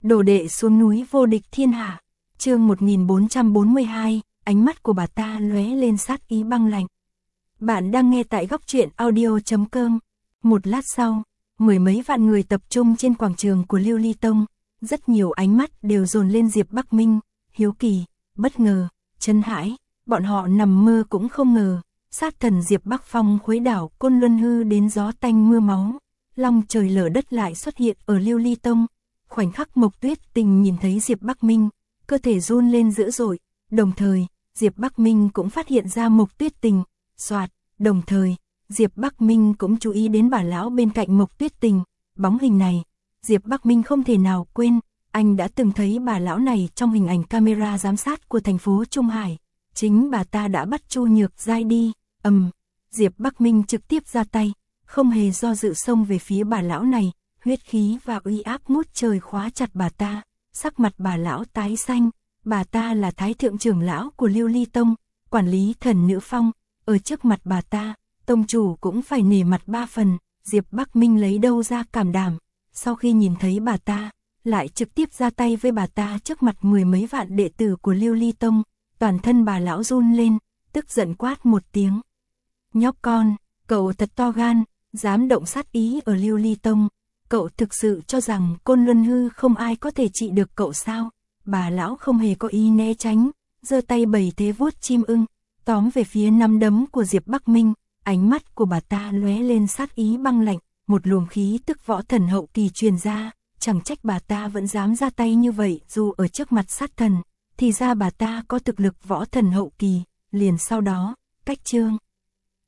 Đồ đệ xuống núi vô địch thiên hạ. Chương 1442, ánh mắt của bà ta lóe lên sát ý băng lạnh. Bạn đang nghe tại góc truyện audio.com. Một lát sau, mười mấy vạn người tập trung trên quảng trường của Lưu Ly Tông, rất nhiều ánh mắt đều dồn lên Diệp Bắc Minh, hiếu kỳ, bất ngờ, chấn hãi, bọn họ nằm mơ cũng không ngờ, sát thần Diệp Bắc Phong khuấy đảo Côn Luân hư đến gió tanh mưa máu, long trời lở đất lại xuất hiện ở Lưu Ly Tông. Khoảnh khắc Mộc Tuyết Tình nhìn thấy Diệp Bắc Minh, cơ thể run lên dữ dội, đồng thời, Diệp Bắc Minh cũng phát hiện ra Mộc Tuyết Tình, đồng thời, Diệp Bắc Minh cũng chú ý đến bà lão bên cạnh Mộc Tuyết Tình, bóng hình này, Diệp Bắc Minh không thể nào quên, anh đã từng thấy bà lão này trong hình ảnh camera giám sát của thành phố Trung Hải, chính bà ta đã bắt Chu Nhược Giai đi, Diệp Bắc Minh trực tiếp ra tay, không hề do dự xông về phía bà lão này, huyết khí và uy áp ngút trời khóa chặt bà ta, sắc mặt bà lão tái xanh, bà ta là thái thượng trưởng lão của Lưu Ly Tông, quản lý Thần Nữ Phong, ở trước mặt bà ta, tông chủ cũng phải nể mặt ba phần, Diệp Bắc Minh lấy đâu ra cảm đảm, sau khi nhìn thấy bà ta, lại trực tiếp ra tay với bà ta trước mặt mười mấy vạn đệ tử của Lưu Ly Tông, toàn thân bà lão run lên, tức giận quát một tiếng. Nhóc con, cậu thật to gan, dám động sát ý ở Lưu Ly Tông, cậu thực sự cho rằng Côn Luân hư không ai có thể trị được cậu sao? Bà lão không hề có ý né tránh, giơ tay bày thế vuốt chim ưng, tóm về phía nắm đấm của Diệp Bắc Minh, ánh mắt của bà ta lóe lên sát ý băng lạnh, một luồng khí tức võ thần hậu kỳ truyền ra, chẳng trách bà ta vẫn dám ra tay như vậy dù ở trước mặt sát thần, thì ra bà ta có thực lực võ thần hậu kỳ, liền sau đó, cách chương